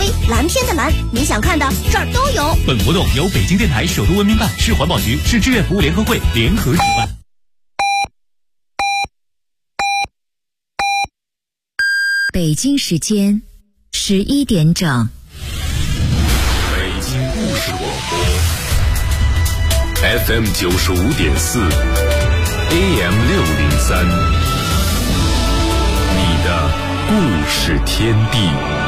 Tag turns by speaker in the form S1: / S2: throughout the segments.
S1: 飞，蓝天的蓝，你想看的这儿都有。
S2: 本活动由北京电台首都文明办、市环保局、市志愿服务联合会联合主办。
S3: 北京时间11点整。
S4: 北京故事广播 FM 95.4 AM 603，你的故事天地。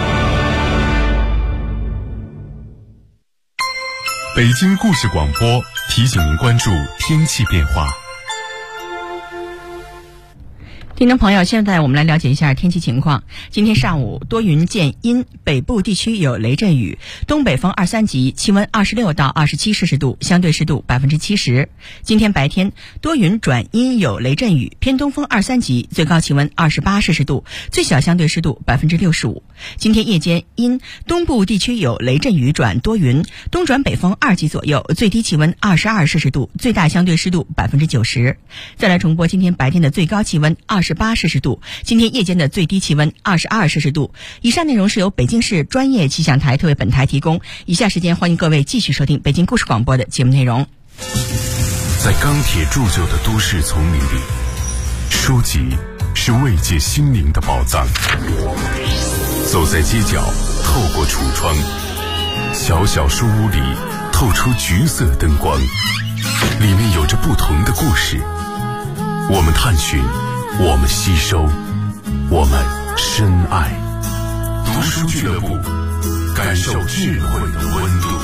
S4: 北京故事广播提醒您关注天气变化。
S5: 听众朋友，现在我们来了解一下天气情况。今天上午多云见阴，北部地区有雷阵雨，东北风2、3级，气温26到27摄氏度，相对湿度70%。今天白天多云转阴有雷阵雨，偏东风2、3级，最高气温28摄氏度，最小相对湿度65%。今天夜间阴，东部地区有雷阵雨转多云，东转北风2级左右，最低气温22摄氏度，最大相对湿度90%。再来重播今天白天的最高气温28摄氏度，今天夜间的最低气温22摄氏度。以上内容是由北京市专业气象台特为本台提供。以下时间欢迎各位继续收听北京故事广播的节目内容。
S4: 在钢铁铸就的都市丛林里，书籍是慰藉心灵的宝藏。走在街角，透过橱窗，小小书屋里透出橘色灯光，里面有着不同的故事。我们探寻，我们吸收，我们深爱。读书俱乐部，感受智慧的温度。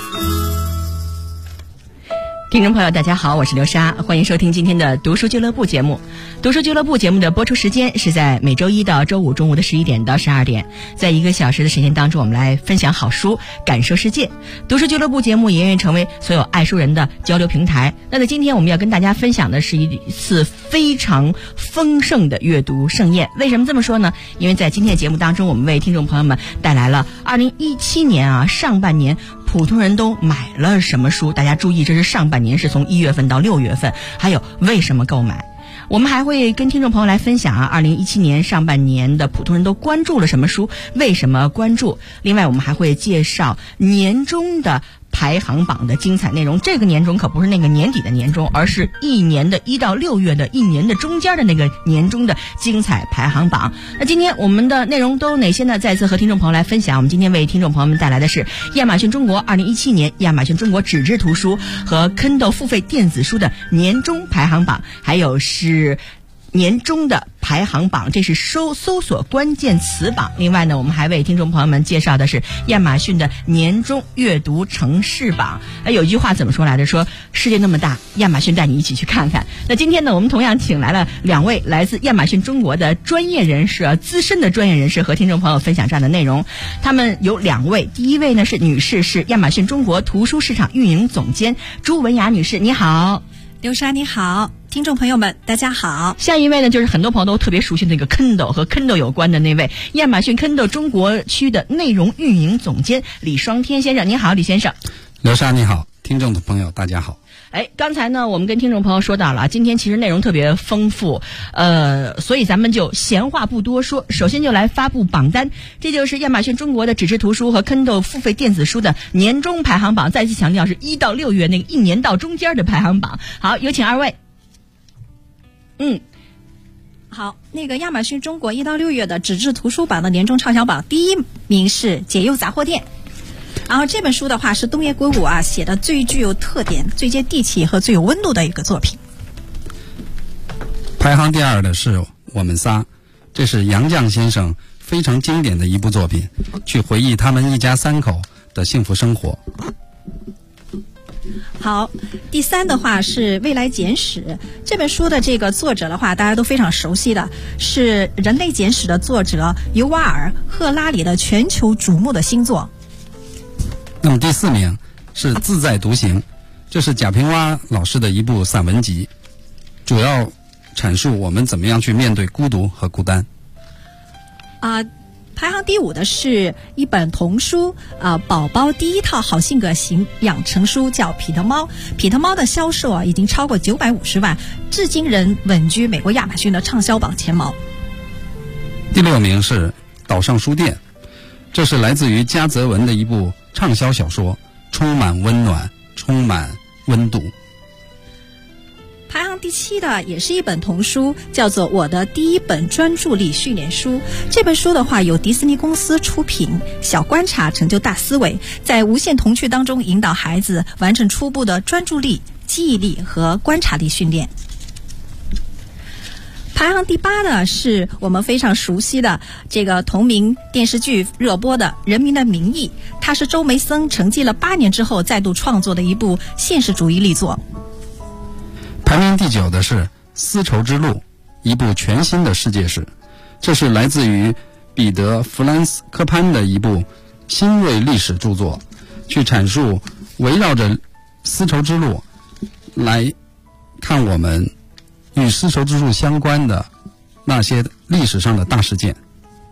S5: 听众朋友大家好，我是刘莎，欢迎收听今天的读书俱乐部节目。读书俱乐部节目的播出时间是在每周一到周五中午的11点到12点，在1个小时的时间当中，我们来分享好书，感受世界。读书俱乐部节目也愿意成为所有爱书人的交流平台。那在今天我们要跟大家分享的是一次非常丰盛的阅读盛宴。为什么这么说呢？因为在今天的节目当中，我们为听众朋友们带来了2017年上半年普通人都买了什么书。大家注意，这是上半年，是从1月份到6月份，还有为什么购买。我们还会跟听众朋友来分享2017年上半年的普通人都关注了什么书，为什么关注。另外我们还会介绍年终的排行榜的精彩内容。这个年终可不是那个年底的年终，而是一年的1到6月的一年的中间的那个年终的精彩排行榜。那今天我们的内容都有哪些呢？再次和听众朋友来分享。我们今天为听众朋友们带来的是亚马逊中国2017年亚马逊中国纸质图书和 Kindle 付费电子书的年终排行榜，还有是年终的排行榜，这是搜索关键词榜。另外呢，我们还为听众朋友们介绍的是亚马逊的年终阅读城市榜。有一句话怎么说来着？说世界那么大，亚马逊带你一起去看看。那今天呢，我们同样请来了2位来自亚马逊中国的专业人士，资深的专业人士，和听众朋友分享这样的内容。他们有2位，第一位呢是女士，是亚马逊中国图书市场运营总监朱文雅女士，你好。
S6: 刘莎你好，听众朋友们大家好。
S5: 下一位呢，就是很多朋友都特别熟悉那个 Kindle 和 Kindle 有关的那位亚马逊 Kindle 中国区的内容运营总监李双天先生。你好，李先生。
S7: 刘莎你好，听众的朋友大家好。
S5: 刚才呢我们跟听众朋友说到了，今天其实内容特别丰富，所以咱们就闲话不多说，首先就来发布榜单。这就是亚马逊中国的纸质图书和 Kindle 付费电子书的年终排行榜，再次强调是1到6月那个一年到中间的排行榜。好，有请2位。
S6: 好，那个亚马逊中国1到6月的纸质图书榜的年终畅销榜，第1名是解忧杂货店。然后这本书的话是东野圭吾写的最具有特点、最接地气和最有温度的一个作品。
S7: 排行第2的是我们仨，这是杨绛先生非常经典的一部作品，去回忆他们一家3口的幸福生活。
S6: 好，第3的话是未来简史。这本书的这个作者的话大家都非常熟悉的，是人类简史的作者尤瓦尔·赫拉里的全球瞩目的新作。
S7: 那么第4名是自在独行，这是贾平凹老师的一部散文集，主要阐述我们怎么样去面对孤独和孤单。
S6: 排行第5的是一本童书，宝宝第一套好性格型养成书，叫《彼得猫》。彼得猫的销售已经超过950万，至今仍稳居美国亚马逊的畅销榜前茅。
S7: 第6名是岛上书店， 这是来自于加泽文的一部畅销小说，充满温暖，充满温度。
S6: 排行第7的也是一本童书，叫做《我的第一本专注力训练书》。这本书的话由迪士尼公司出品，小观察成就大思维，在无限童趣当中引导孩子完成初步的专注力、记忆力和观察力训练。排行第8的是我们非常熟悉的这个同名电视剧热播的《人民的名义》，它是周梅森沉寂了8年之后再度创作的一部现实主义力作。
S7: 排名第9的是《丝绸之路》，一部全新的世界史。这是来自于彼得·弗兰斯科潘的一部新锐历史著作，去阐述围绕着丝绸之路来看我们与丝绸之路相关的那些历史上的大事件。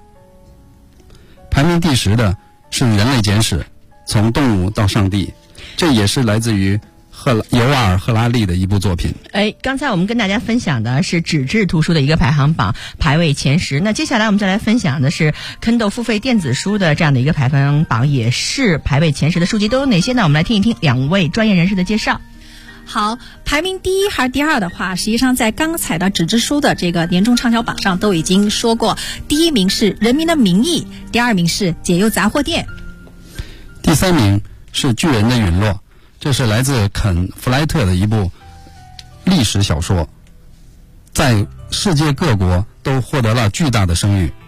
S7: 排名第10的是《人类简史：从动物到上帝》，这也是来自于尤瓦尔·赫拉利的一部作品。
S5: 刚才我们跟大家分享的是纸质图书的一个排行榜，排位前10。那接下来我们再来分享的是 Kindle 付费电子书的这样的一个排行榜，也是排位前10的书籍都有哪些呢？我们来听一听2位专业人士的介绍。
S6: 好，排名第1还是第2的话，实际上在刚才的纸质书的这个年终畅销榜上都已经说过，第1名是《人民的名义》，第2名是《解忧杂货店》，
S7: 第3名是《巨人的陨落》，这是来自肯·弗莱特的一部历史小说，在世界各国都获得了巨大的声誉。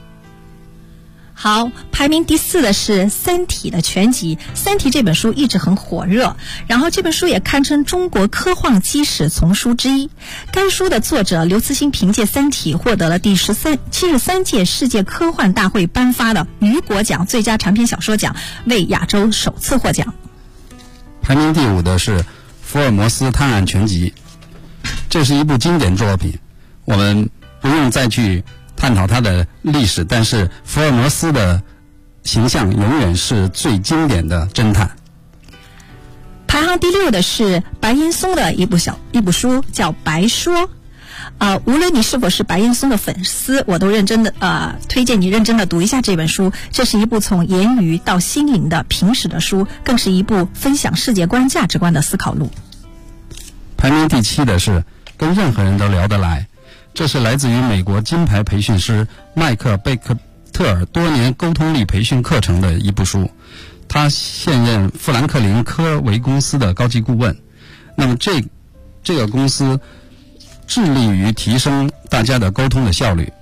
S6: 好，排名第4的是《三体》的全集。《三体》这本书一直很火热，然后这本书也堪称中国科幻基史丛书之一。该书的作者刘慈欣凭借《三体》获得了第73届世界科幻大会颁发的雨果奖最佳长篇小说奖，为亚洲首次获奖。
S7: 排名第5的是《福尔摩斯探案全集》，这是一部经典作品，我们不用再去探讨它的历史，但是福尔摩斯的形象永远是最经典的侦探。
S6: 排行第6的是白岩松的一部书，叫《白说》。无论你是否是白岩松的粉丝，我都推荐你认真的读一下这本书。这是一部从言语到心灵的平实的书，更是一部分享世界观价值观的思考录。
S7: 排名第7的是跟任何人都聊得来，这是来自于美国金牌培训师麦克贝克特尔多年沟通力培训课程的一部书。他现任富兰克林科维公司的高级顾问。那么这个公司致力于提升大家的沟通的效率。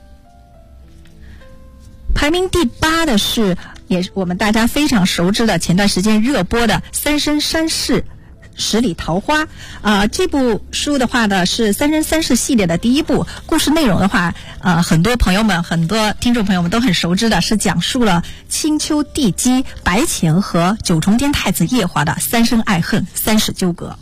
S6: 排名第8的是也是我们大家非常熟知的前段时间热播的《三生三世十里桃花》。这部书的话呢是《三生三世》系列的第1部，故事内容的话很多听众朋友们都很熟知的，是讲述了青丘帝姬白浅和九重天太子夜华的三生爱恨、三世纠葛。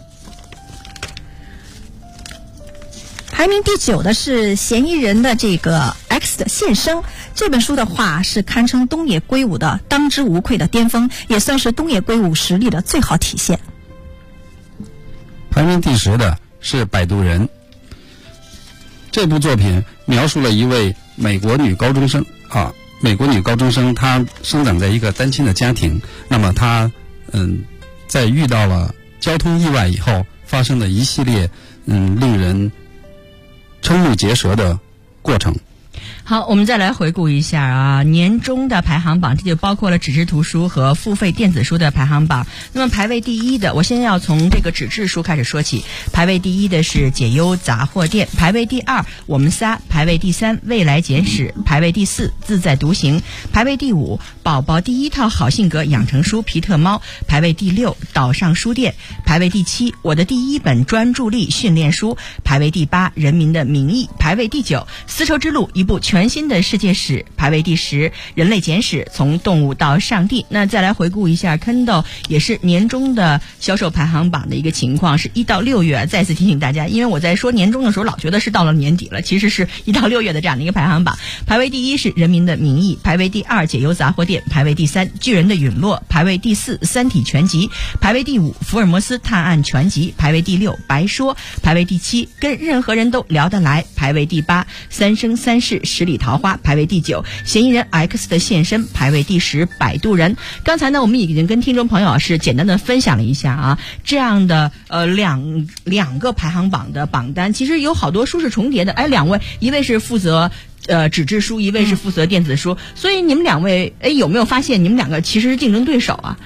S6: 排名第9的是嫌疑人的这个 X 的现身。这本书的话是堪称东野圭吾的当之无愧的巅峰，也算是东野圭吾实力的最好体现。
S7: 排名第10的是《摆渡人》。这部作品描述了一位美国女高中生，她生长在一个单亲的家庭，那么她在遇到了交通意外以后发生的一系列令人瞠目结舌的过程。
S5: 好，我们再来回顾一下年终的排行榜，这就包括了纸质图书和付费电子书的排行榜。那么排位第1的，我先要从这个纸质书开始说起。排位第1的是解忧杂货店，排位第2我们仨，排位第3未来简史，排位第4自在独行，排位第5宝宝第1套好性格养成书皮特猫，排位第6岛上书店，排位第7我的第1本专注力训练书，排位第8人民的名义，排位第9丝绸之路一部全新的世界史，排位第10人类简史从动物到上帝。那再来回顾一下 Kindle 也是年终的销售排行榜的一个情况，是1到6月。再次提醒大家，因为我在说年终的时候老觉得是到了年底了，其实是1到6月的这样的一个排行榜。排位第1是人民的名义，排位第2解忧杂货店，排位第3巨人的陨落，排位第4三体全集，排位第5福尔摩斯探案全集，排位第6白说，排位第7跟任何人都聊得来，排位第8三生三世十里里桃花排位第9，嫌疑人 X 的现身排位第10，摆渡人。刚才呢我们已经跟听众朋友是简单的分享了一下啊，这样的两个排行榜的榜单，其实有好多书是重叠的。两位，一位是负责纸质书，一位是负责电子书，所以你们两位有没有发现你们两个其实是竞争对手啊？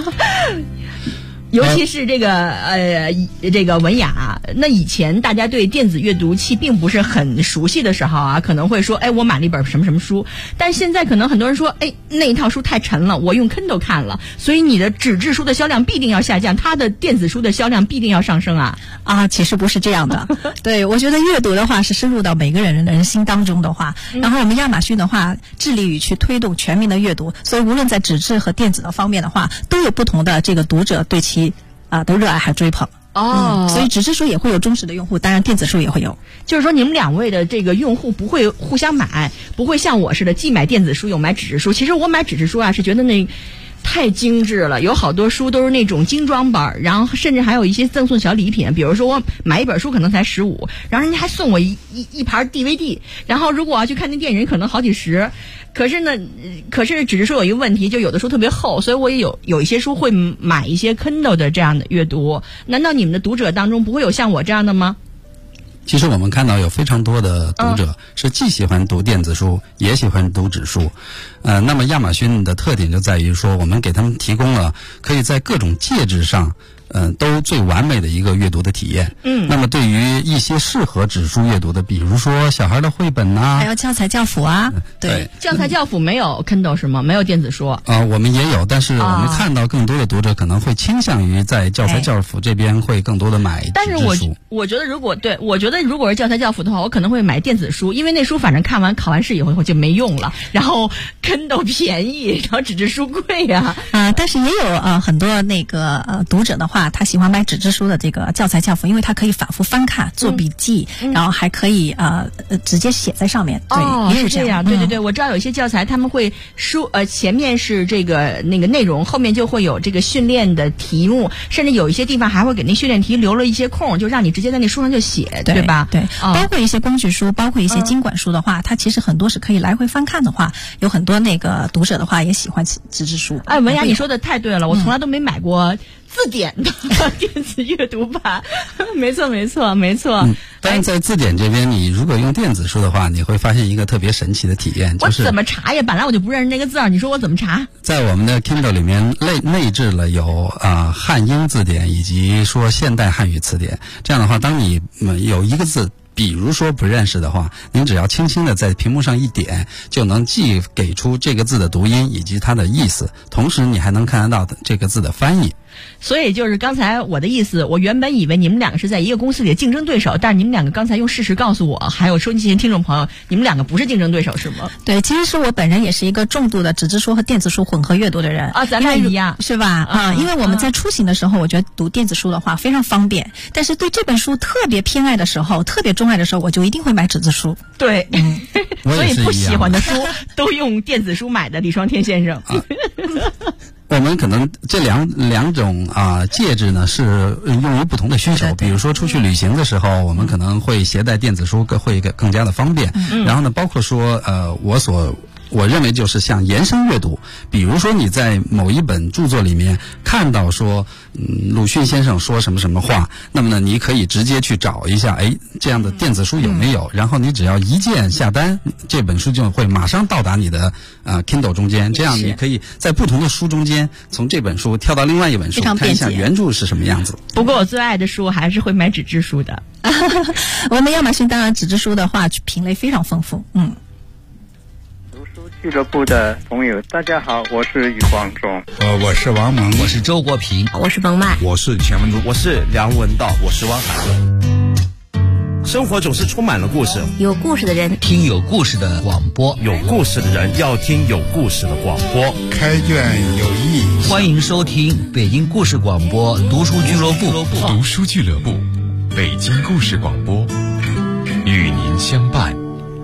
S5: 尤其是这个文雅，那以前大家对电子阅读器并不是很熟悉的时候啊，可能会说我买了一本什么什么书，但现在可能很多人说那一套书太沉了，我用 Kindle 看了，所以你的纸质书的销量必定要下降，它的电子书的销量必定要上升啊。
S6: 其实不是这样的。对，我觉得阅读的话是深入到每个人心当中的话，然后我们亚马逊的话致力于去推动全民的阅读，所以无论在纸质和电子的方面的话，都有不同的这个读者对其的热爱还追捧。所以纸质书也会有忠实的用户，当然电子书也会有。
S5: 就是说你们两位的这个用户不会互相买，不会像我似的既买电子书又买纸质书。其实我买纸质书是觉得太精致了，有好多书都是那种精装本，然后甚至还有一些赠送小礼品，比如说我买一本书可能才15，然后人家还送我一盘 DVD， 然后如果我要去看那电影可能好几十。可是纸质书有一个问题，就有的书特别厚，所以我也有一些书会买一些 Kindle 的这样的阅读。难道你们的读者当中不会有像我这样的吗？
S7: 其实我们看到有非常多的读者是既喜欢读电子书也喜欢读纸书。那么亚马逊的特点就在于说，我们给他们提供了可以在各种介质上都最完美的一个阅读的体验。那么对于一些适合纸书阅读的，比如说小孩的绘本
S6: 还有教材教辅啊。
S7: 对，
S5: 教材教辅没有 Kindle 是吗？没有电子书？
S7: 我们也有，但是我们看到更多的读者可能会倾向于在教材教辅这边会更多的买纸质书。
S5: 但是我觉得如果是教材教辅的话，我可能会买电子书，因为那书反正看完考完试以后就没用了，然后 Kindle 便宜，然后纸质书贵呀。
S6: 但是也有很多读者的话，他喜欢买纸质书的这个教材教辅，因为他可以反复翻看做笔记，然后还可以直接写在上面。对，也
S5: 是这样。对，我知道有一些教材他们会前面是那个内容，后面就会有这个训练的题目，甚至有一些地方还会给那训练题留了一些空，就让你直接在那书上就写，对吧？
S6: 对，包括一些工具书，包括一些经管书的话，它其实很多是可以来回翻看的话，有很多读者的话也喜欢纸质书。
S5: 文雅，你说的太对了，我从来都没买过字典的电子阅读版。没错。
S7: 但是在字典这边，你如果用电子书的话，你会发现一个特别神奇的体验，就是
S5: 我怎么查呀？本来我就不认识那个字儿，你说我怎么查？
S7: 在我们的 Kindle 里面内置了有汉英字典以及说现代汉语词典。这样的话，当你有一个字比如说不认识的话，您只要轻轻的在屏幕上一点，就能既给出这个字的读音以及它的意思，同时你还能看得到这个字的翻译。
S5: 所以就是刚才我的意思，我原本以为你们两个是在一个公司里的竞争对手，但是你们两个刚才用事实告诉我，还有收音机前听众朋友，你们两个不是竞争对手是吗？
S6: 对，其实是我本人也是一个重度的纸质书和电子书混合阅读的人
S5: 咱俩一样
S6: 是吧？因为我们在出行的时候，我觉得读电子书的话非常方便，但是对这本书特别偏爱的时候，特别钟爱的时候，我就一定会买纸质书。
S5: 对，所以不喜欢的书都用电子书买的，李双天先生。
S7: 我们可能这两种介质呢是用于不同的需求。比如说出去旅行的时候，我们可能会携带电子书会更加的方便。然后呢，包括说我认为就是像延伸阅读，比如说你在某一本著作里面看到说鲁迅先生说什么什么话，那么呢你可以直接去找一下这样的电子书有没有，然后你只要一键下单，这本书就会马上到达你的Kindle 中间，这样你可以在不同的书中间从这本书跳到另外一本书，看一下原著是什么样子。
S5: 不过我最爱的书还是会买纸质书的。
S6: 我们亚马逊当然纸质书的话品类非常丰富。
S8: 俱乐部的朋友，大家好，我是余光中。
S9: 我是王蒙，
S10: 我是周国平，
S1: 我是冯曼，
S11: 我是钱文竹，我是梁文道，我是汪海乐。生活总是充满了故事，
S1: 有故事的人
S10: 听有故事的广播，
S11: 有故事的人要听有故事的广播。
S9: 开卷有益，
S10: 欢迎收听北京故事广播读书俱乐部。
S4: 读书俱乐部，北京故事广播，与您相伴。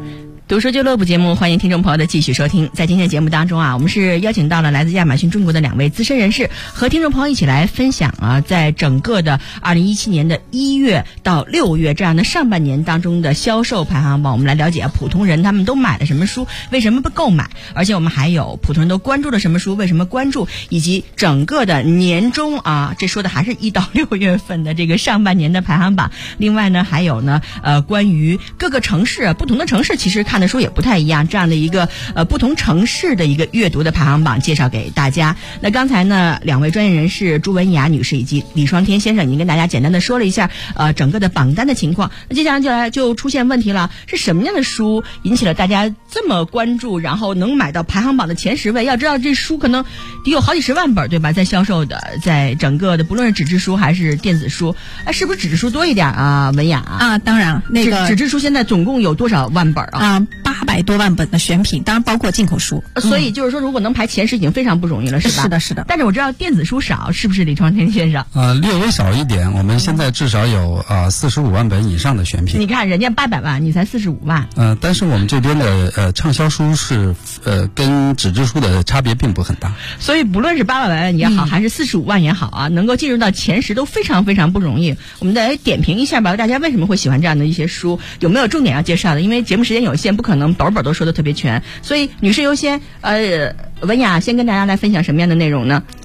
S5: 读书俱乐部节目，欢迎听众朋友的继续收听。在今天的节目当中啊，我们是邀请到了来自亚马逊中国的2位资深人士，和听众朋友一起来分享啊，在整个的2017年的1月到6月这样的上半年当中的销售排行榜。我们来了解普通人他们都买了什么书，为什么不购买，而且我们还有普通人都关注了什么书，为什么关注，以及整个的年终啊，这说的还是1到6月份的这个上半年的排行榜。另外呢，还有呢关于各个城市，不同的城市其实看的书也不太一样，这样的一个不同城市的一个阅读的排行榜介绍给大家。那刚才呢2位专业人士朱文雅女士以及李双天先生已经跟大家简单的说了一下整个的榜单的情况。那接下来就出现问题了，是什么样的书引起了大家这么关注，然后能买到排行榜的前10位？要知道这书可能得有好几十万本，对吧？在销售的，在整个的不论是纸质书还是电子书，是不是纸质书多一点啊？文雅
S6: 啊，当然那个
S5: 纸质书现在总共有多少万本啊
S6: ？800多万本的选品，当然包括进口书。
S5: 所以就是说，如果能排前10已经非常不容易了，是吧？
S6: 是的，是的。
S5: 但是我知道电子书少，是不是李双天先生？
S7: 略微少一点，我们现在至少有45万本以上的选品。
S5: 你看人家800万，你才45万。
S7: 但是我们这边的畅销书是跟纸质书的差别并不很大。
S5: 所以不论是800万也好，还是45万也好啊，能够进入到前10都非常非常不容易。我们再来点评一下吧，大家为什么会喜欢这样的一些书？有没有重点要介绍的？因为节目时间有限，不可能本都说的特别全，所以女士优先。文雅先跟大家来分享什么样的内容呢？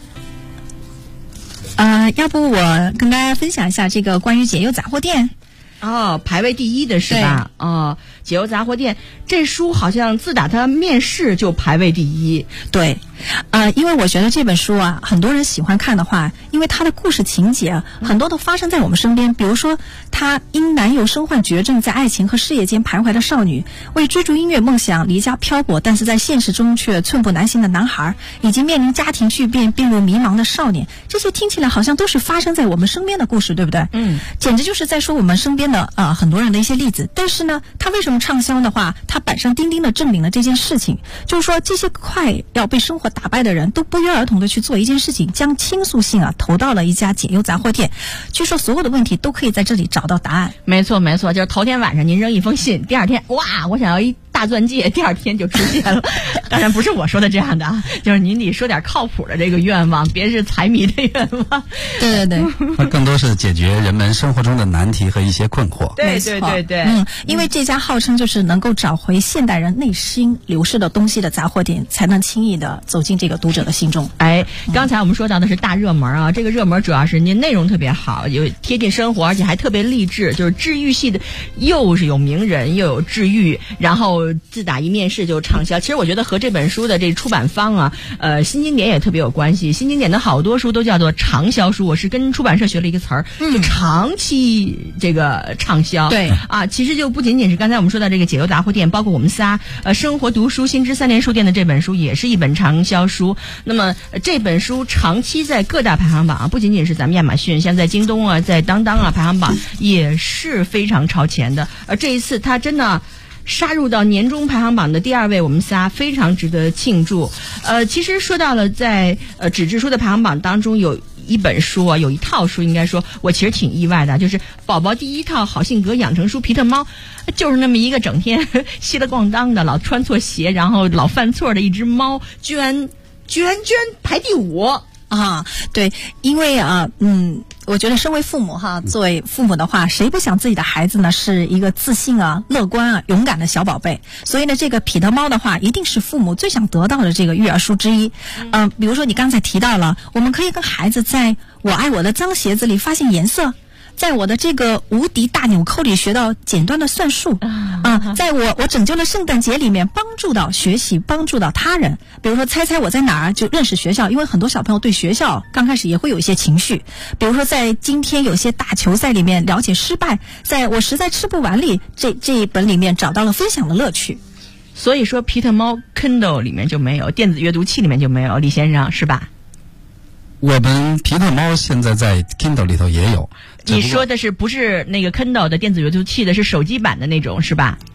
S6: 要不我跟大家分享一下这个关于解忧杂货店。
S5: 排位第1的是吧？解忧杂货店这书好像自打它面世就排位第1。
S6: 对，因为我觉得这本书啊，很多人喜欢看的话，因为它的故事情节很多都发生在我们身边。比如说，她因男友身患绝症，在爱情和事业间徘徊的少女，为追逐音乐梦想离家漂泊，但是在现实中却寸步难行的男孩，以及面临家庭巨变变入迷茫的少年，这些听起来好像都是发生在我们身边的故事，对不对？简直就是在说我们身边的很多人的一些例子。但是呢，它为什么畅销的话，它板上钉钉的证明了这件事情，就是说这些快要被生活打败的人都不约而同的去做一件事情，将倾诉信投到了一家解忧杂货店。据说所有的问题都可以在这里找到答案。
S5: 没错，就是头天晚上您扔一封信，第二天哇，我想要一大钻戒，第二天就出现了。当然不是我说的这样的啊，就是您得说点靠谱的这个愿望，别是财迷的愿望。
S6: 对，
S7: 它更多是解决人们生活中的难题和一些困惑。
S5: 对，
S6: 因为这家号称就是能够找回现代人内心流失的东西的杂货店，才能轻易的走进这个读者的心中。
S5: 刚才我们说到的是大热门啊，这个热门主要是您内容特别好，有贴近生活，而且还特别励志，就是治愈系的，又是有名人又有治愈，然后自打一面世就畅销。其实我觉得和这本书的这出版方啊，新经典也特别有关系。新经典的好多书都叫做长销书，我是跟出版社学了一个词儿，就长期这个畅销。
S6: 对
S5: 其实就不仅仅是刚才我们说到这个解忧杂货店，包括我们仨生活读书新知3联书店的这本书也是一本长销书。那么这本书长期在各大排行榜不仅仅是咱们亚马逊，像在京东啊，在当当啊排行榜也是非常超前的。而这一次它真的杀入到年终排行榜的第2位，我们仨非常值得庆祝。其实说到了在纸质书的排行榜当中，有一本书啊，有一套书，应该说我其实挺意外的，就是宝宝第1套好性格养成书皮特猫，就是那么一个整天稀了咣当的，老穿错鞋，然后老犯错的一只猫，居然排第5。
S6: 对，因为我觉得身为父母作为父母的话，谁不想自己的孩子呢是一个自信乐观勇敢的小宝贝？所以呢，这个彼得猫的话，一定是父母最想得到的这个育儿书之一。比如说你刚才提到了，我们可以跟孩子在我爱我的脏鞋子里发现颜色，在我的这个无敌大纽扣里学到简单的算术在我拯救了圣诞节里面帮助到学习，帮助到他人。比如说猜猜我在哪儿就认识学校，因为很多小朋友对学校刚开始也会有一些情绪。比如说在今天有些大球赛里面了解失败，在我实在吃不完里这一本里面找到了分享的乐趣。
S5: 所以说皮特猫 Kindle 里面就没有，电子阅读器里面就没有，李先生是吧？
S7: 我们皮特猫现在在 Kindle 里头也有。
S5: 你说的是不是那个 Kindle 的电子阅读器的，是手机版的那种是吧？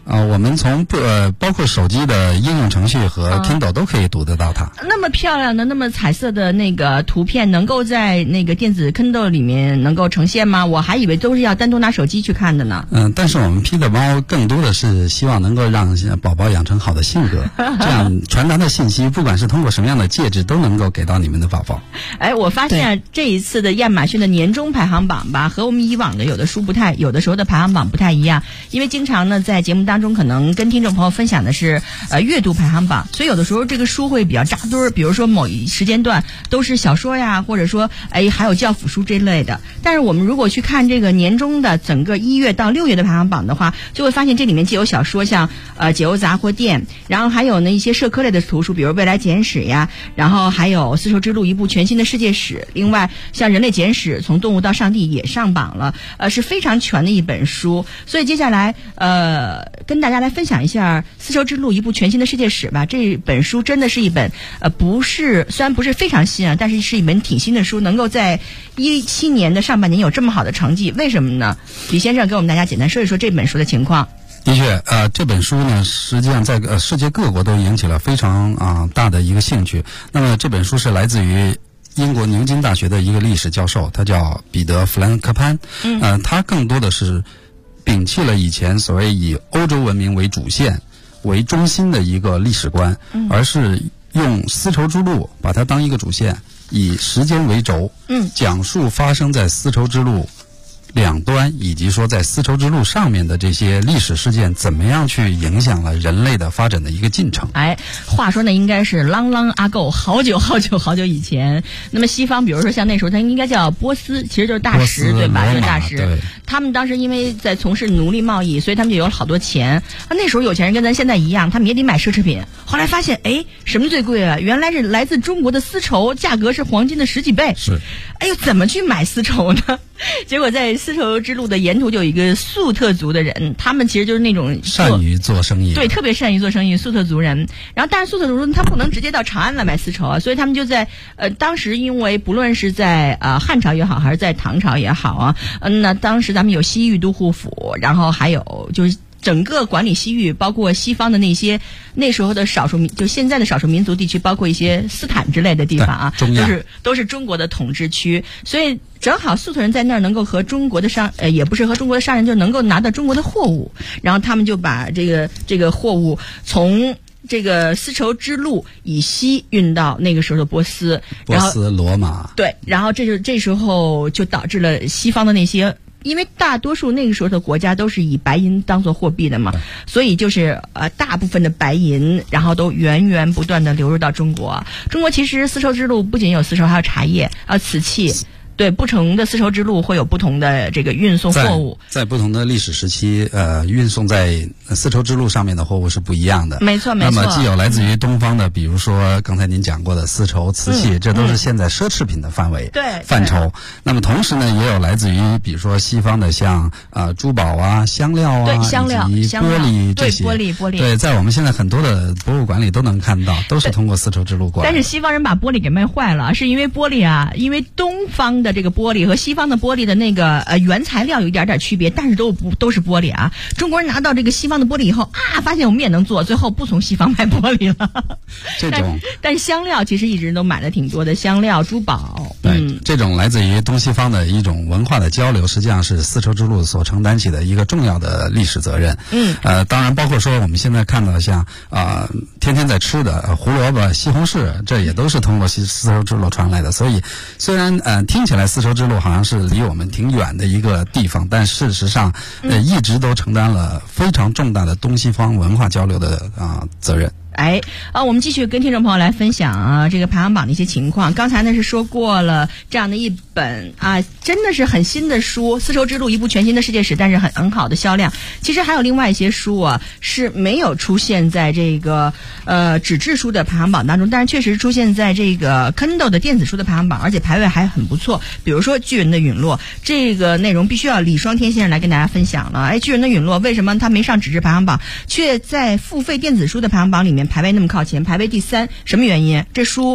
S7: 我们从包括手机的应用程序和 Kindle 都可以读得到它。
S5: 那么漂亮的、那么彩色的那个图片，能够在那个电子 Kindle 里面能够呈现吗？我还以为都是要单独拿手机去看的呢。
S7: 但是我们 P 的猫更多的是希望能够让宝宝养成好的性格，这样传达的信息，不管是通过什么样的介质，都能够给到你们的宝宝。
S5: 我发现这一次的亚马逊的年终排行榜吧，和我们以往的有的时候的排行榜不太一样，因为经常呢在节目当中可能跟听众朋友分享的是阅读排行榜，所以有的时候这个书会比较扎堆儿，比如说某一时间段都是小说呀，或者说还有教辅书这类的。但是我们如果去看这个年终的整个1月到6月的排行榜的话，就会发现这里面既有小说，像解忧杂货店，然后还有呢一些社科类的图书，比如未来简史呀，然后还有丝绸之路一部全新的世界史，另外像人类简史从动物到上帝也上榜了，是非常全的一本书。所以接下来跟大家来分享一下丝绸之路一部全新的世界史吧。这本书真的是一本虽然不是非常新啊，但是是一本挺新的书，能够在17年的上半年有这么好的成绩，为什么呢？李先生给我们大家简单说一说这本书的情况。
S7: 的确，这本书呢，实际上在世界各国都引起了非常大的一个兴趣。那么这本书是来自于英国牛津大学的一个历史教授，他叫彼得·弗兰克潘。他更多的是摒弃了以前所谓以欧洲文明为主线为中心的一个历史观，而是用丝绸之路把它当一个主线，以时间为轴，讲述发生在丝绸之路两端，以及说在丝绸之路上面的这些历史事件怎么样去影响了人类的发展的一个进程。
S5: 话说呢，应该是 long ago 好久以前。那么西方比如说像那时候它应该叫波斯，其实就是大食，对吧？就是大食。他们当时因为在从事奴隶贸易，所以他们就有了好多钱。那时候有钱人跟咱现在一样，他们也得买奢侈品。后来发现什么最贵啊？原来是来自中国的丝绸，价格是黄金的10几倍。
S7: 是。
S5: 怎么去买丝绸呢？结果在丝绸之路的沿途就有一个粟特族的人，他们其实就是那种
S7: 善于做生意，
S5: 对，特别善于做生意，粟特族人。然后但是粟特族人他不能直接到长安来买丝绸啊，所以他们就在当时因为不论是在汉朝也好，还是在唐朝也好啊，那当时咱们有西域都护府，然后还有就是整个管理西域，包括西方的那些那时候的少数民，就现在的少数民族地区，包括一些斯坦之类的地方啊，都是中国的统治区，所以正好粟特人在那儿能够和中国的也不是和中国的商人，就能够拿到中国的货物，然后他们就把这个货物从这个丝绸之路以西运到那个时候的波斯、
S7: 罗马。
S5: 对，然后这时候就导致了西方的那些。因为大多数那个时候的国家都是以白银当做货币的嘛，所以就是大部分的白银，然后都源源不断的流入到中国。中国其实丝绸之路不仅有丝绸，还有茶叶瓷器。对，不同的丝绸之路会有不同的这个运送货物，
S7: 在不同的历史时期，运送在丝绸之路上面的货物是不一样的。
S5: 没错。
S7: 那么既有来自于东方的，比如说刚才您讲过的丝绸、瓷器，这都是现在奢侈品的范畴。那么同时呢，也有来自于比如说西方的，像珠宝啊、香料啊，以及玻璃这些。
S5: 玻璃。
S7: 对，在我们现在很多的博物馆里都能看到，都是通过丝绸之路过来的。
S5: 但是西方人把玻璃给卖坏了，是因为玻璃因为东方的这个玻璃和西方的玻璃的那个原材料有一点区别，但是都是玻璃啊。中国人拿到这个西方的玻璃以后发现我们也能做，最后不从西方买玻璃了。但是香料其实一直都买的挺多的，香料、珠宝。
S7: 这种来自于东西方的一种文化的交流，实际上是丝绸之路所承担起的一个重要的历史责任。当然包括说我们现在看到像天天在吃的胡萝卜、西红柿，这也都是通过丝绸之路传来的。所以虽然听起来丝绸之路好像是离我们挺远的一个地方，但事实上一直都承担了非常重大的东西方文化交流的责任。
S5: 我们继续跟听众朋友来分享这个排行榜的一些情况。刚才呢是说过了这样的一本真的是很新的书，丝绸之路一部全新的世界史，但是很好的销量。其实还有另外一些书是没有出现在这个纸质书的排行榜当中，但是确实出现在这个 Kindle 的电子书的排行榜，而且排位还很不错。比如说巨人的陨落，这个内容必须要李双天先生来跟大家分享了。巨人的陨落为什么它没上纸质排行榜，却在付费电子书的排行榜里面排位那么靠前，排位第3，什么原因？这书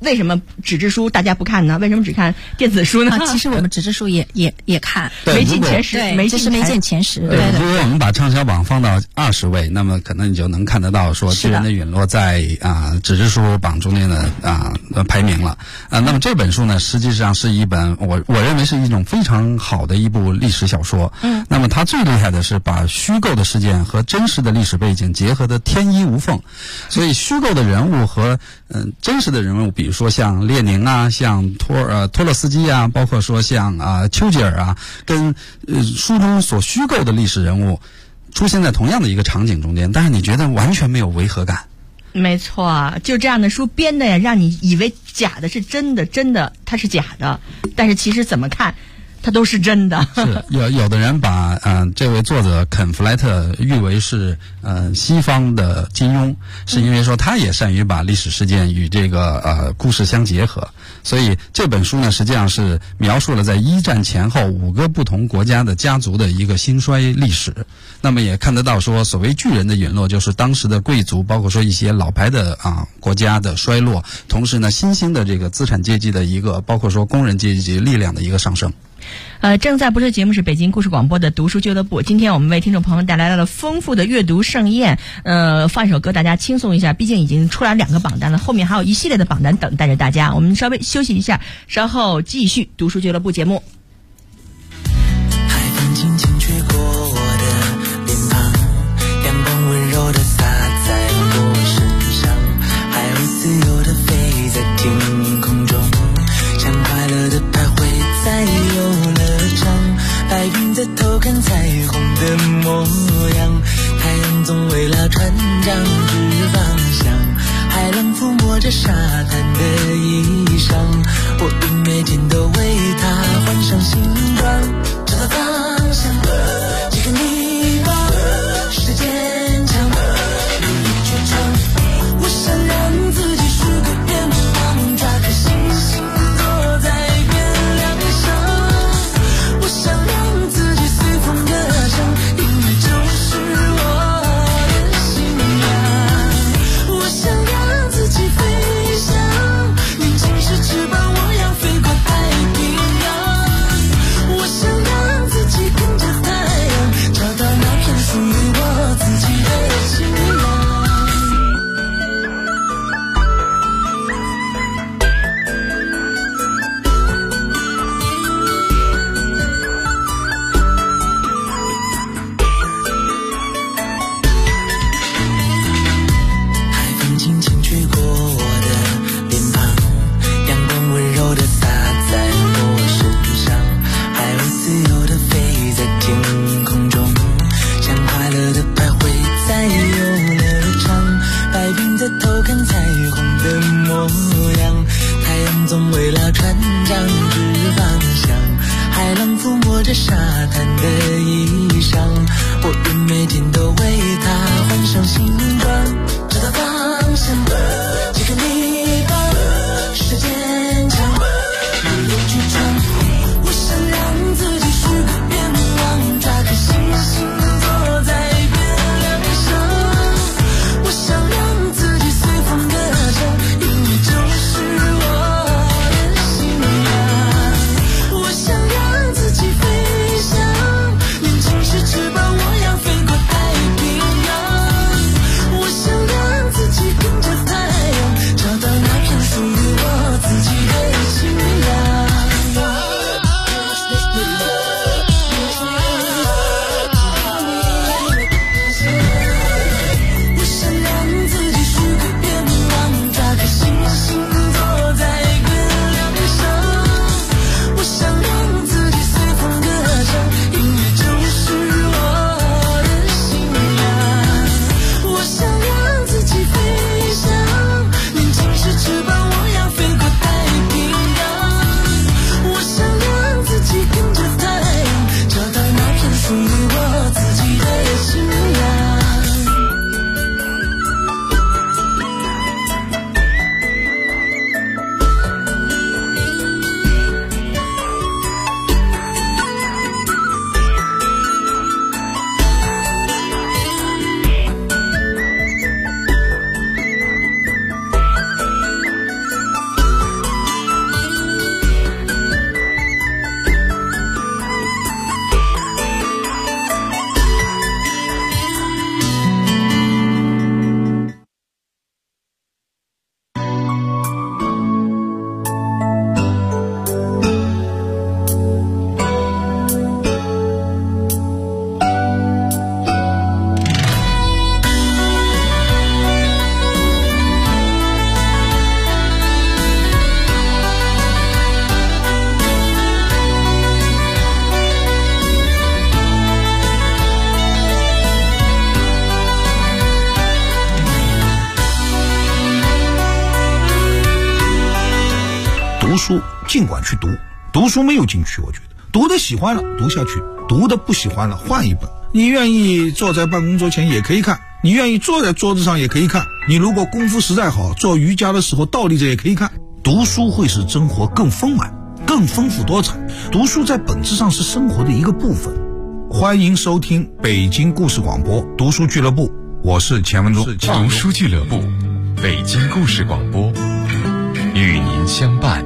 S5: 为什么纸质书大家不看呢？为什么只看电子书呢？
S6: 其实我们纸质书也看，
S5: 没进前十，
S6: 这是没进前十。
S7: 对，如果我们把畅销榜放到20位，那么可能你就能看得到说巨人的陨落在纸质书榜中间的排名了。那么这本书呢，实际上是一本我认为是一种非常好的一部历史小说。那么它最厉害的是把虚构的事件和真实的历史背景结合的天衣无缝，所以虚构的人物和真实的人物，比如说像列宁啊，像托洛斯基啊，包括说像丘吉尔啊，跟书中所虚构的历史人物出现在同样的一个场景中间，但是你觉得完全没有违和感。
S5: 没错，就这样的书编的呀，让你以为假的是真的，真的它是假的，但是其实怎么看它都是真的。
S7: 是有的人把这位作者肯弗莱特誉为是西方的金庸，是因为说他也善于把历史事件与这个故事相结合。所以这本书呢，实际上是描述了在一战前后5个不同国家的家族的一个兴衰历史。那么也看得到说，所谓巨人的陨落，就是当时的贵族，包括说一些老牌的国家的衰落，同时呢，新兴的这个资产阶级的一个，包括说工人阶级力量的一个上升。
S5: 正在播出节目是北京故事广播的读书俱乐部。今天我们为听众朋友们带来了丰富的阅读盛宴。放一首歌大家轻松一下，毕竟已经出来2个榜单了，后面还有一系列的榜单等待着大家。我们稍微休息一下，稍后继续读书俱乐部节目。
S12: 海风轻轻吹过我的脸庞，阳光温柔地洒在我身上，还会自由地飞在天空中，像快乐的徘徊在游乐场，白云在偷看彩虹的模样，太阳总为了船长指方向，海浪抚摸着沙滩的衣裳，我愿每天都为它换上新装，找到方向，几个你吧，时间长，努力去闯，我想让自己许个愿望，抓颗星星落在月亮上，我想让自己随风歌唱，音乐就是我的信仰，我想让自己飞翔，年轻时翅膀我要飞过太平洋，我想让自己跟着太阳，找到那片属于我自己的晴朗。海风轻轻吹过我的脸庞，阳光温柔地洒在我身上，还会自由地飞在天空中，像快乐的徘徊在游乐场，白云在偷看彩虹的模样，太阳总为了船长指方向，海浪抚摸着沙滩的衣裳，我愿每天都为它换上新装，找到方向，几个你吧，时间长，努力去闯，我想让自己许个愿望，抓颗星星落在月亮上，我想让自己随风歌唱，音乐就是我的
S13: 读书尽管去读，读书没有禁区，我觉得读的喜欢了读下去，读的不喜欢了换一本。你愿意坐在办公桌前也可以看，你愿意坐在桌子上也可以看，你如果功夫实在好，做瑜伽的时候倒立着也可以看。读书会使生活更丰满更丰富多彩，读书在本质上是生活的一个部分。欢迎收听北京故事广播读书俱乐部，我是钱文忠。
S4: 读书俱乐部，北京故事广播，与您相伴。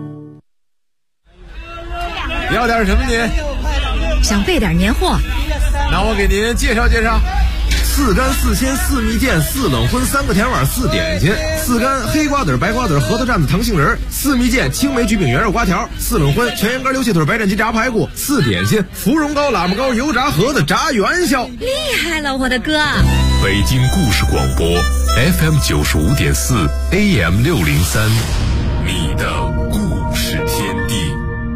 S14: 要点什么您？
S3: 想备点年货，
S14: 那我给您介绍介绍。4干4鲜4蜜饯4冷荤3个甜碗4点心，4干黑瓜子白瓜子核桃蘸子糖杏仁，4蜜饯青梅焗饼圆肉瓜条，4冷荤全羊肝溜蟹腿白斩鸡炸排骨，4点心芙蓉糕喇嘛糕油炸盒子炸元宵。
S3: 厉害了我的哥！
S4: 北京故事广播 FM 95.4 AM 603，你的故事天地。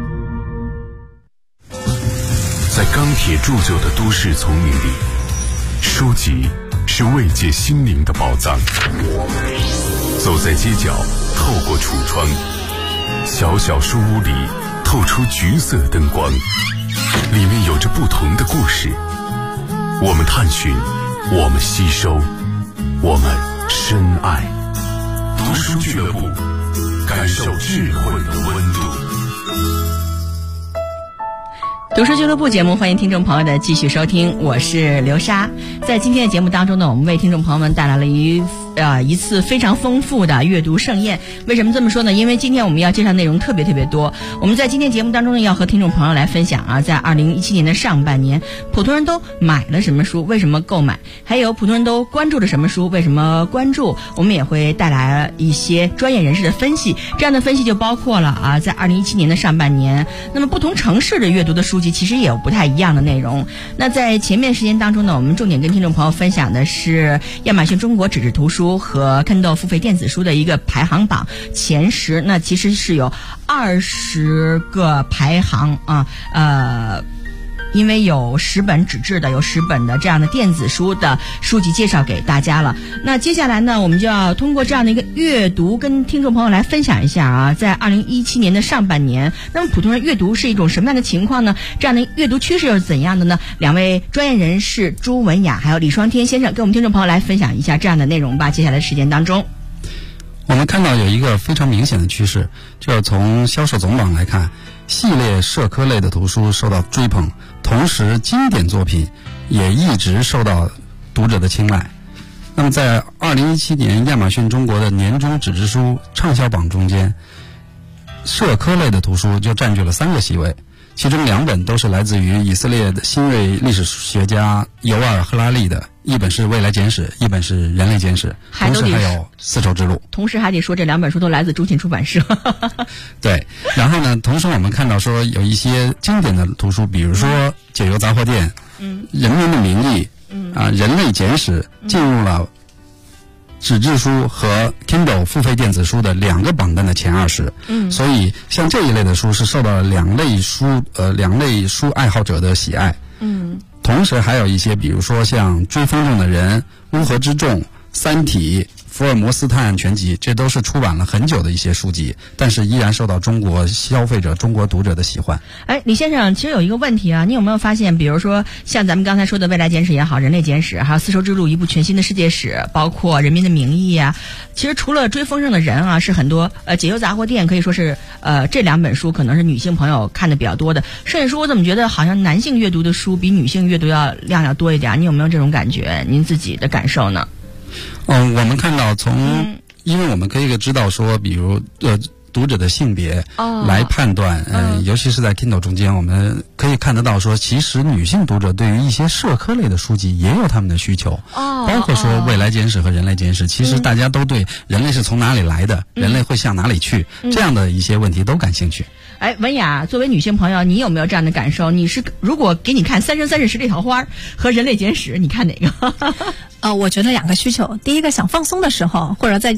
S4: 在钢铁铸就的都市丛林里，书籍是慰藉心灵的宝藏。走在街角，透过橱窗，小小书屋里透出橘色灯光，里面有着不同的故事。我们探寻，我们吸收，我们深爱。读书俱乐部，感受智慧的温度。
S5: 读书俱乐部节目，欢迎听众朋友的继续收听，我是刘莎。在今天的节目当中呢，我们为听众朋友们带来了一次非常丰富的阅读盛宴。为什么这么说呢？因为今天我们要介绍内容特别多。我们在今天节目当中呢，要和听众朋友来分享在2017年的上半年，普通人都买了什么书，为什么购买，还有普通人都关注了什么书，为什么关注。我们也会带来一些专业人士的分析，这样的分析就包括了在2017年的上半年，那么不同城市的阅读的书籍其实也有不太一样的内容。那在前面时间当中呢，我们重点跟听众朋友分享的是亚马逊中国纸质图书和 Kindle 付费电子书的一个排行榜前10，那其实是有20个排行因为有10本纸质的，有10本的这样的电子书的书籍介绍给大家了。那接下来呢，我们就要通过这样的一个阅读跟听众朋友来分享一下在2017年的上半年，那么普通人阅读是一种什么样的情况呢？这样的阅读趋势又是怎样的呢？两位专业人士朱文雅还有李双天先生给我们听众朋友来分享一下这样的内容吧。接下来的时间当中，
S7: 我们看到有一个非常明显的趋势，就是从销售总榜来看，系列社科类的图书受到追捧，同时经典作品也一直受到读者的青睐。那么在2017年亚马逊中国的年终纸质书畅销榜中间，社科类的图书就占据了3个席位，其中2本都是来自于以色列的新锐历史学家尤尔·赫拉利的，一本是《未来简史》，一本是《人类简史》，同时还有《丝绸之路》。
S5: 同时还得说这2本书都来自中信出版社。
S7: 对，然后呢，同时我们看到说有一些经典的图书，比如说《解忧杂货店》、人民的名义、人类简史进入了纸质书和 Kindle 付费电子书的2个榜单的前20。所以像这一类的书是受到了两类书爱好者的喜爱。同时还有一些比如说像《追风筝的人》、《乌合之众》、《三体》、《福尔摩斯探案全集》，这都是出版了很久的一些书籍，但是依然受到中国消费者、中国读者的喜欢。
S5: 李先生，其实有一个问题你有没有发现，比如说像咱们刚才说的《未来简史》也好，《人类简史》还有《丝绸之路》一部全新的世界史，包括《人民的名义》其实除了《追风筝的人》是很多解忧杂货店可以说是这2本书可能是女性朋友看的比较多的。剩下书我怎么觉得好像男性阅读的书比女性阅读量要多一点？你有没有这种感觉？您自己的感受呢？
S7: 我们看到因为我们可以知道说，比如读者的性别来判断，尤其是在 Kindle 中间，我们可以看得到说，其实女性读者对于一些社科类的书籍也有他们的需求，包括说《未来简史》和《人类简史》，其实大家都对人类是从哪里来的，人类会向哪里去，这样的一些问题都感兴趣。
S5: 文雅，作为女性朋友，你有没有这样的感受？如果给你看《三生三世十里桃花》和《人类简史》，你看哪个？
S6: 我觉得2个需求，第一个想放松的时候，或者在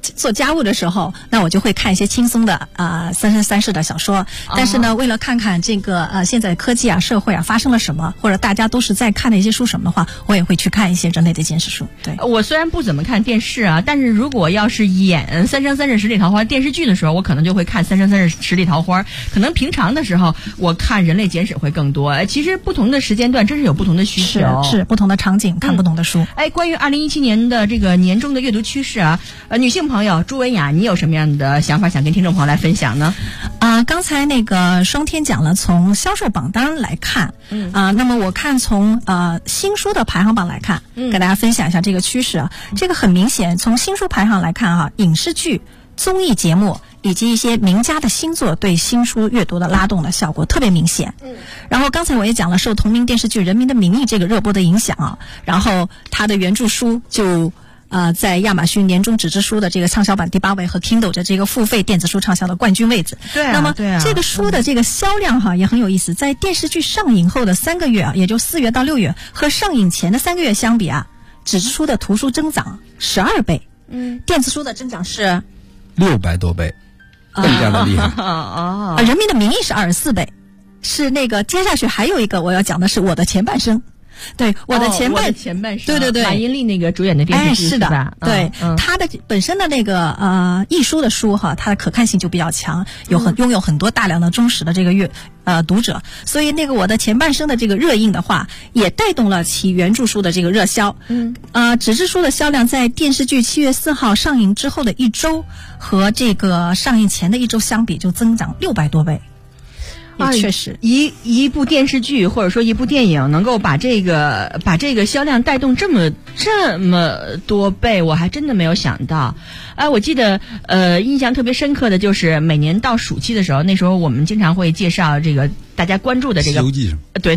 S6: 做家务的时候，那我就会看一些轻松的三生三世的小说。但是呢，为了看看这个现在科技啊、社会啊发生了什么，或者大家都是在看的一些书什么的话，我也会去看一些人类的简史书。对，
S5: 我虽然不怎么看电视啊，但是如果要是演《三生三世十里桃花》电视剧的时候，我可能就会看《三生三世十里桃花》。可能平常的时候，我看人类简史会更多。其实不同的时间段真是有不同的需求，
S6: 是不同的场景看不同的书。
S5: 关于2017年的这个年终的阅读趋势啊，女性朋友朱文雅，你有什么样的想法想跟听众朋友来分享呢？
S6: 刚才那个双天讲了从销售榜单来看，那么我看从新书的排行榜来看，跟大家分享一下这个趋势啊。这个很明显，从新书排行来看啊，影视剧、综艺节目以及一些名家的新作对新书阅读的拉动的效果特别明显。然后刚才我也讲了，受同名电视剧《人民的名义》这个热播的影响啊，然后它的原著书就在亚马逊年终纸质书的这个畅销榜第8位和 Kindle 的这个付费电子书畅销的冠军位置。
S5: 对啊，
S6: 那么这个书的这个销量也很有意思，在电视剧上映后的3个月啊，也就4月到6月，和上映前的3个月相比啊，纸质书的图书增长12倍，电子书的增长是
S7: 600多倍，更加的厉害。
S6: 人民的名义是24倍，是那个接下去还有一个我要讲的是我的前半生。对，我的前半生，对，
S5: 马伊琍那个主演的电视剧
S6: 是的，对，它的本身的那个译书的书它的可看性就比较强，拥有很多大量的忠实的这个读者，所以那个我的前半生的这个热映的话，也带动了其原著书的这个热销。纸质书的销量在电视剧7月4号上映之后的1周和这个上映前的1周相比，就增长600多倍。也确实，
S5: 一部电视剧或者说一部电影能够把这个销量带动这么多倍，我还真的没有想到。我记得印象特别深刻的就是每年到暑期的时候，那时候我们经常会介绍这个大家关注的这个《
S7: 西游记》。
S5: 对，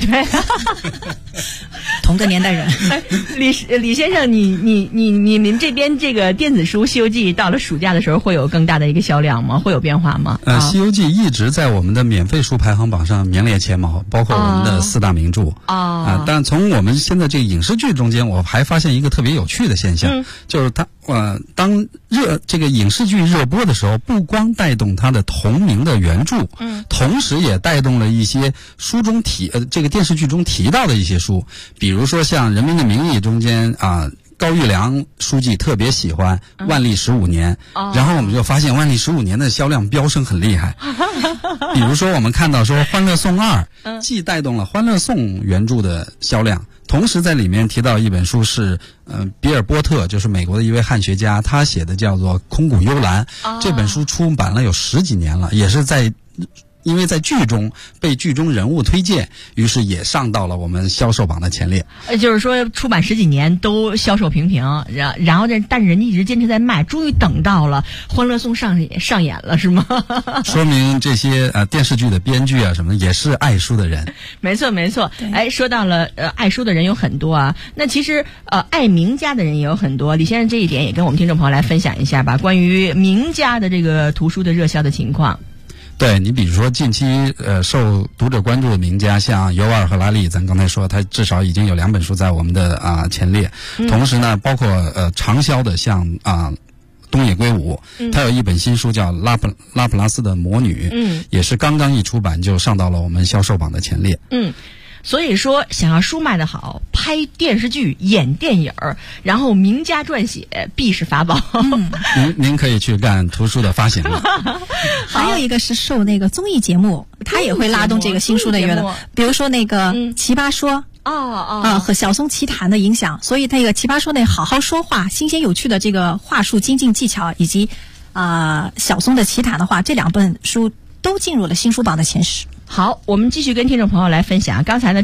S6: 同个年代人。
S5: 李先生，你们这边这个电子书《西游记》到了暑假的时候会有更大的一个销量吗？会有变化吗？
S7: 《西游记》一直在我们的免费书排行榜上名列前茅，包括我们的4大名著。但从我们现在这个影视剧中间，我还发现一个特别有趣的现象，就是当这个影视剧热播的时候，不光带动它的同名的原著，同时也带动了一些书中这个电视剧中提到的一些书，比如说像《人民的名义》中间高育良书记特别喜欢《万历15年》，然后我们就发现《万历15年》的销量飙升很厉害。比如说我们看到说《欢乐颂2》既带动了《欢乐颂》原著的销量，同时在里面提到一本书是比尔波特，就是美国的一位汉学家，他写的叫做《空谷幽兰》。这本书出版了有10几年了，也是因为在剧中被剧中人物推荐，于是也上到了我们销售榜的前列。
S5: 就是说出版10几年都销售平平，然后但是人家一直坚持在卖，终于等到了《欢乐颂》上演了，是吗？
S7: 说明这些电视剧的编剧什么的也是爱书的人。
S5: 没错。说到了爱书的人有很多啊，那其实爱名家的人也有很多。李先生这一点也跟我们听众朋友来分享一下吧，关于名家的这个图书的热销的情况。
S7: 对，你比如说近期受读者关注的名家，像尤尔·赫拉利，咱刚才说他至少已经有2本书在我们的前列。同时呢，包括畅销的像东野圭吾，他有一本新书叫拉普拉斯的魔女，也是刚刚一出版就上到了我们销售榜的前列。
S5: 所以说，想要书卖得好，拍电视剧、演电影，然后名家撰写，必是法宝。
S7: 您可以去干图书的发行了。
S6: 还有一个是受那个综艺节目，它也会拉动这个新书的阅读，比如说那个《奇葩说》和小松奇谈的影响，所以那个《奇葩说》那好好说话、新鲜有趣的这个话术精进技巧，以及小松的奇谈的话，这2本书都进入了新书榜的前10。
S5: 好，我们继续跟听众朋友来分享。刚才呢，